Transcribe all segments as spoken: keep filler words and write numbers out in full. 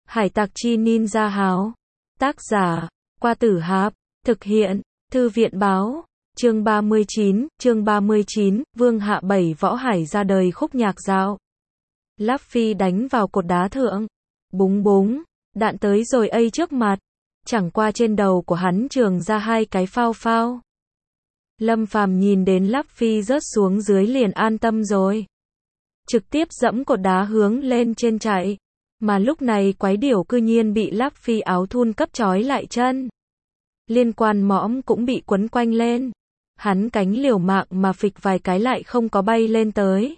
Hải tặc chi ninja háo. Tác giả, Qua Tử Hạp. Thực hiện, Thư viện báo. Chương ba mươi chín, chương ba mươi chín, Vương Hạ Bảy Võ Hải ra đời khúc nhạc dạo. Luffy đánh vào cột đá thượng. Búng búng, đạn tới rồi ây trước mặt. Chẳng qua trên đầu của hắn trường ra hai cái phao phao. Lâm Phàm nhìn đến Luffy rớt xuống dưới liền an tâm rồi. Trực tiếp dẫm cột đá hướng lên trên chạy. Mà lúc này quái điểu cư nhiên bị Luffy áo thun cấp trói lại chân. Liên quan mõm cũng bị quấn quanh lên. Hắn cánh liều mạng mà phịch vài cái lại không có bay lên tới.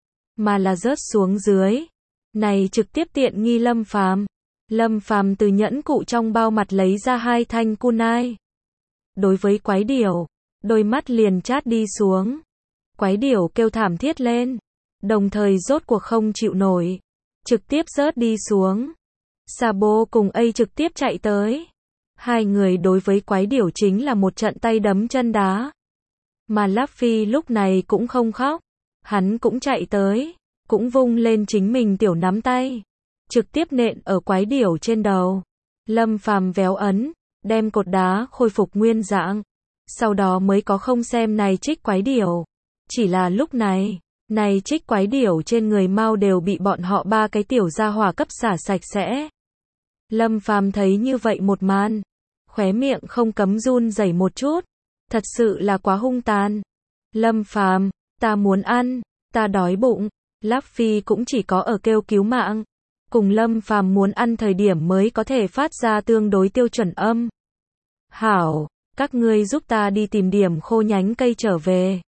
Mà là rớt xuống dưới. Này trực tiếp tiện nghi Lâm Phàm. Lâm Phàm từ nhẫn cụ trong bao mặt lấy ra hai thanh kunai. Đối với quái điểu, đôi mắt liền chát đi xuống. Quái điểu kêu thảm thiết lên. Đồng thời rốt cuộc không chịu nổi. Trực tiếp rớt đi xuống. Sabo cùng A trực tiếp chạy tới. Hai người đối với quái điểu chính là một trận tay đấm chân đá. Mà Luffy lúc này cũng không khóc. Hắn cũng chạy tới. Cũng vung lên chính mình tiểu nắm tay. Trực tiếp nện ở quái điểu trên đầu. Lâm Phàm véo ấn. Đem cột đá khôi phục nguyên dạng. Sau đó mới có không xem này trích quái điểu. Chỉ là lúc này. Này trích quái điểu trên người mau đều bị bọn họ ba cái tiểu gia hỏa cấp xả sạch sẽ. Lâm Phàm thấy như vậy một màn. Khóe miệng không cấm run rẩy một chút. Thật sự là quá hung tàn. Lâm Phàm, ta muốn ăn, ta đói bụng. Luffy cũng chỉ có ở kêu cứu mạng. Cùng Lâm Phàm muốn ăn thời điểm mới có thể phát ra tương đối tiêu chuẩn âm. Hảo, các ngươi giúp ta đi tìm điểm khô nhánh cây trở về.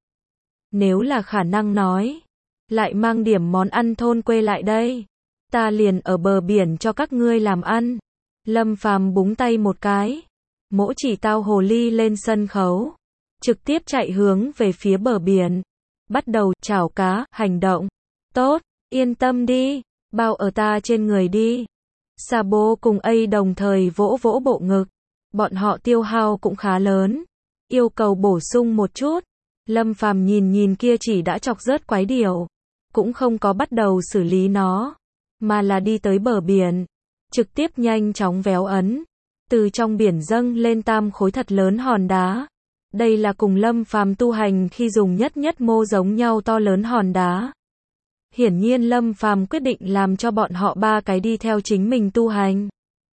Nếu là khả năng nói, lại mang điểm món ăn thôn quê lại đây. Ta liền ở bờ biển cho các ngươi làm ăn. Lâm Phàm búng tay một cái. Mỗ chỉ tao hồ ly lên sân khấu. Trực tiếp chạy hướng về phía bờ biển. Bắt đầu chảo cá, hành động. Tốt, yên tâm đi, bao ở ta trên người đi. Sabo cùng A đồng thời vỗ vỗ bộ ngực. Bọn họ tiêu hao cũng khá lớn. Yêu cầu bổ sung một chút. Lâm Phàm nhìn nhìn kia chỉ đã chọc rớt quái điểu. Cũng không có bắt đầu xử lý nó. Mà là đi tới bờ biển. Trực tiếp nhanh chóng véo ấn. Từ trong biển dâng lên tam khối thật lớn hòn đá. Đây là cùng Lâm Phàm tu hành khi dùng nhất nhất mô giống nhau to lớn hòn đá. Hiển nhiên Lâm Phàm quyết định làm cho bọn họ ba cái đi theo chính mình tu hành.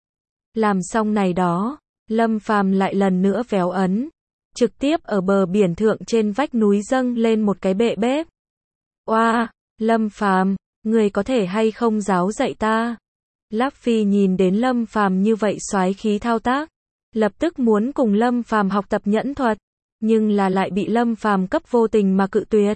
Làm xong này đó, Lâm Phàm lại lần nữa véo ấn. Trực tiếp ở bờ biển thượng trên vách núi dâng lên một cái bệ bếp. Oa, wow, Lâm Phàm, người có thể hay không giáo dạy ta? Luffy nhìn đến Lâm Phàm như vậy soái khí thao tác, lập tức muốn cùng Lâm Phàm học tập nhẫn thuật, nhưng là lại bị Lâm Phàm cấp vô tình mà cự tuyệt.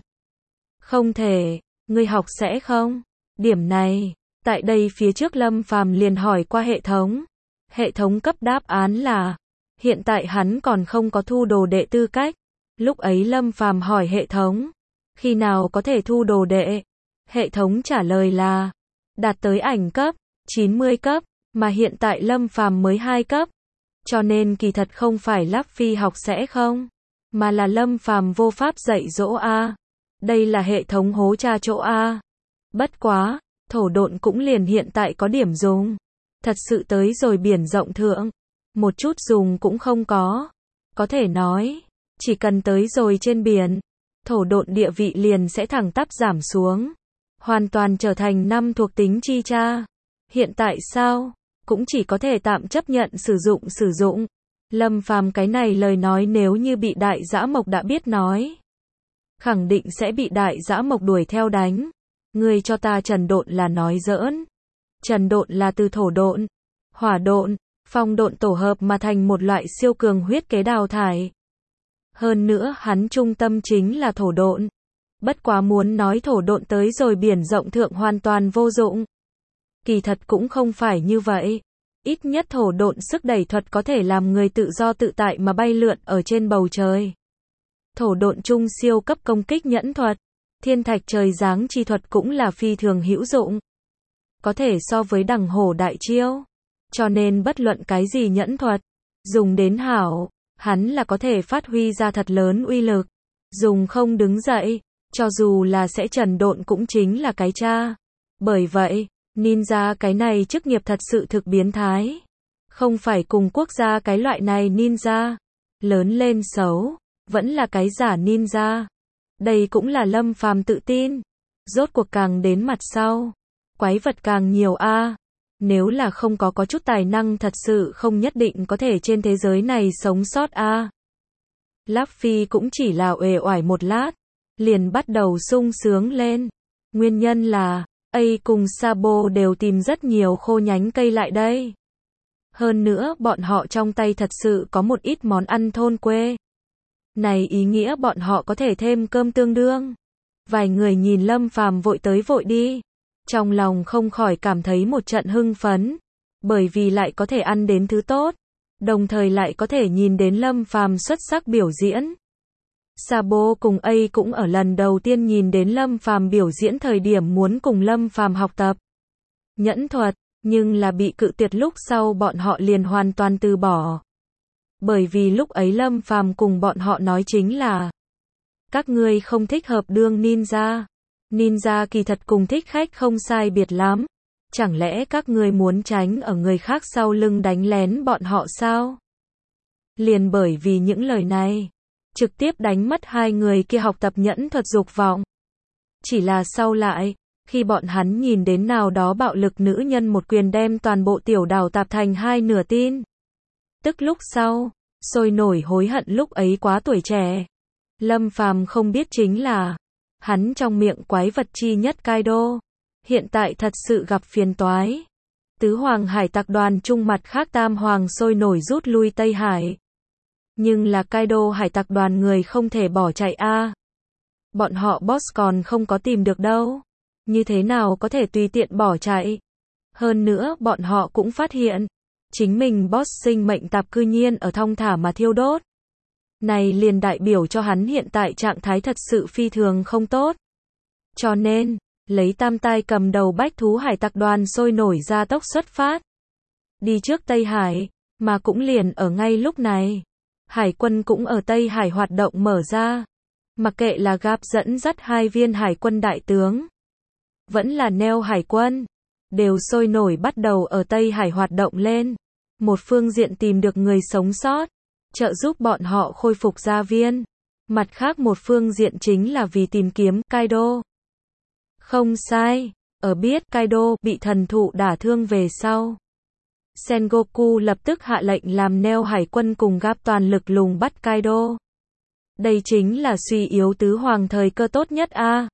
Không thể, ngươi học sẽ không? Điểm này, tại đây phía trước Lâm Phàm liền hỏi qua hệ thống. Hệ thống cấp đáp án là hiện tại hắn còn không có thu đồ đệ tư cách. Lúc ấy Lâm Phàm hỏi hệ thống, khi nào có thể thu đồ đệ? Hệ thống trả lời là đạt tới ảnh cấp chín mươi cấp, mà hiện tại Lâm Phàm mới hai cấp. Cho nên kỳ thật không phải Luffy học sẽ không, mà là Lâm Phàm vô pháp dạy dỗ a. Đây là hệ thống hố tra chỗ a. Bất quá, thổ độn cũng liền hiện tại có điểm dùng. Thật sự tới rồi biển rộng thượng, một chút dùng cũng không có. Có thể nói, chỉ cần tới rồi trên biển, thổ độn địa vị liền sẽ thẳng tắp giảm xuống. Hoàn toàn trở thành năm thuộc tính chi tra. Hiện tại sao? Cũng chỉ có thể tạm chấp nhận sử dụng sử dụng. Lâm Phàm cái này lời nói nếu như bị đại dã mộc đã biết nói. Khẳng định sẽ bị đại dã mộc đuổi theo đánh. Ngươi cho ta trần độn là nói giỡn. Trần độn là từ thổ độn, hỏa độn, phong độn tổ hợp mà thành một loại siêu cường huyết kế đào thải. Hơn nữa hắn trung tâm chính là thổ độn. Bất quá muốn nói thổ độn tới rồi biển rộng thượng hoàn toàn vô dụng. Kỳ thật cũng không phải như vậy. Ít nhất thổ độn sức đẩy thuật có thể làm người tự do tự tại mà bay lượn ở trên bầu trời. Thổ độn trung siêu cấp công kích nhẫn thuật, thiên thạch trời giáng chi thuật cũng là phi thường hữu dụng. Có thể so với đằng hổ đại chiêu. Cho nên bất luận cái gì nhẫn thuật, dùng đến hảo, hắn là có thể phát huy ra thật lớn uy lực. Dùng không đứng dậy, cho dù là sẽ trần độn cũng chính là cái cha. Bởi vậy, Ninja cái này chức nghiệp thật sự thực biến thái. Không phải cùng quốc gia cái loại này ninja. Lớn lên xấu. Vẫn là cái giả ninja. Đây cũng là Lâm Phàm tự tin. Rốt cuộc càng đến mặt sau. Quái vật càng nhiều a. Nếu là không có có chút tài năng thật sự không nhất định có thể trên thế giới này sống sót a. Luffy cũng chỉ là uể oải một lát. Liền bắt đầu sung sướng lên. Nguyên nhân là, A cùng Sabo đều tìm rất nhiều khô nhánh cây lại đây. Hơn nữa bọn họ trong tay thật sự có một ít món ăn thôn quê. Này ý nghĩa bọn họ có thể thêm cơm tương đương. Vài người nhìn Lâm Phàm vội tới vội đi. Trong lòng không khỏi cảm thấy một trận hưng phấn. Bởi vì lại có thể ăn đến thứ tốt. Đồng thời lại có thể nhìn đến Lâm Phàm xuất sắc biểu diễn. Sabo cùng A cũng ở lần đầu tiên nhìn đến Lâm Phàm biểu diễn thời điểm muốn cùng Lâm Phàm học tập nhẫn thuật, nhưng là bị cự tuyệt lúc sau bọn họ liền hoàn toàn từ bỏ. Bởi vì lúc ấy Lâm Phàm cùng bọn họ nói chính là các ngươi không thích hợp đương ninja. Ninja kỳ thật cùng thích khách không sai biệt lắm. Chẳng lẽ các ngươi muốn tránh ở người khác sau lưng đánh lén bọn họ sao? Liền bởi vì những lời này, trực tiếp đánh mất hai người kia học tập nhẫn thuật dục vọng. Chỉ là sau lại, khi bọn hắn nhìn đến nào đó bạo lực nữ nhân một quyền đem toàn bộ tiểu đảo tạp thành hai nửa tin. Tức lúc sau, sôi nổi hối hận lúc ấy quá tuổi trẻ. Lâm Phàm không biết chính là, hắn trong miệng quái vật chi nhất Kaido, hiện tại thật sự gặp phiền toái. Tứ Hoàng Hải Tặc đoàn chung mặt khác Tam Hoàng sôi nổi rút lui Tây Hải. Nhưng là Kaido Hải Tặc đoàn người không thể bỏ chạy a. Bọn họ boss còn không có tìm được đâu. Như thế nào có thể tùy tiện bỏ chạy. Hơn nữa bọn họ cũng phát hiện, chính mình boss sinh mệnh tạp cư nhiên ở thong thả mà thiêu đốt. Này liền đại biểu cho hắn hiện tại trạng thái thật sự phi thường không tốt. Cho nên, lấy tam tai cầm đầu bách thú hải tặc đoàn sôi nổi ra tốc xuất phát. Đi trước Tây Hải, mà cũng liền ở ngay lúc này. Hải quân cũng ở Tây Hải hoạt động mở ra. Mặc kệ là Gap dẫn dắt hai viên hải quân đại tướng, vẫn là Neo hải quân, đều sôi nổi bắt đầu ở Tây Hải hoạt động lên. Một phương diện tìm được người sống sót, trợ giúp bọn họ khôi phục gia viên. Mặt khác một phương diện chính là vì tìm kiếm Kaido. Không sai, ở biết Kaido bị thần thụ đả thương về sau, Sengoku lập tức hạ lệnh làm Neo hải quân cùng Gap toàn lực lùng bắt Kaido. Đây chính là suy yếu tứ hoàng thời cơ tốt nhất a.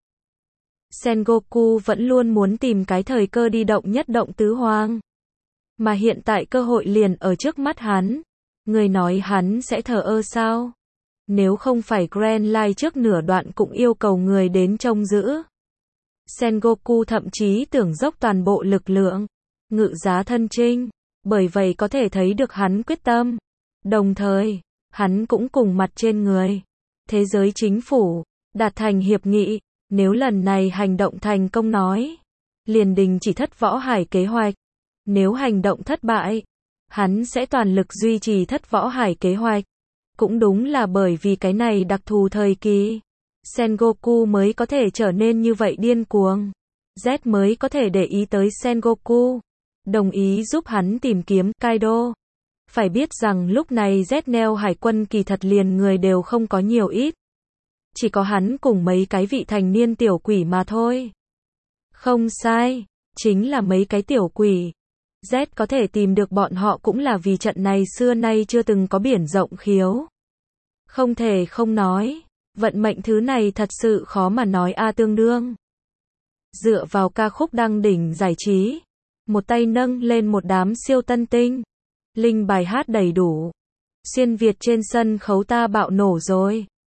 Sengoku vẫn luôn muốn tìm cái thời cơ đi động nhất động tứ hoàng. Mà hiện tại cơ hội liền ở trước mắt hắn. Người nói hắn sẽ thờ ơ sao? Nếu không phải Grand Line trước nửa đoạn cũng yêu cầu người đến trông giữ. Sengoku thậm chí tưởng dốc toàn bộ lực lượng, ngự giá thân chinh. Bởi vậy có thể thấy được hắn quyết tâm. Đồng thời, hắn cũng cùng mặt trên người thế giới chính phủ đạt thành hiệp nghị, nếu lần này hành động thành công nói, liền đình chỉ thất võ hải kế hoạch. Nếu hành động thất bại, hắn sẽ toàn lực duy trì thất võ hải kế hoạch. Cũng đúng là bởi vì cái này đặc thù thời kỳ, Sengoku mới có thể trở nên như vậy điên cuồng. Z mới có thể để ý tới Sengoku, đồng ý giúp hắn tìm kiếm Kaido. Phải biết rằng lúc này Z Neo hải quân kỳ thật liền người đều không có nhiều ít. Chỉ có hắn cùng mấy cái vị thành niên tiểu quỷ mà thôi. Không sai, chính là mấy cái tiểu quỷ. Z có thể tìm được bọn họ cũng là vì trận này xưa nay chưa từng có biển rộng khiếu. Không thể không nói, vận mệnh thứ này thật sự khó mà nói a tương đương. Dựa vào ca khúc đăng đỉnh giải trí, một tay nâng lên một đám siêu tân tinh. Linh bài hát đầy đủ. Xuyên Việt trên sân khấu ta bạo nổ rồi.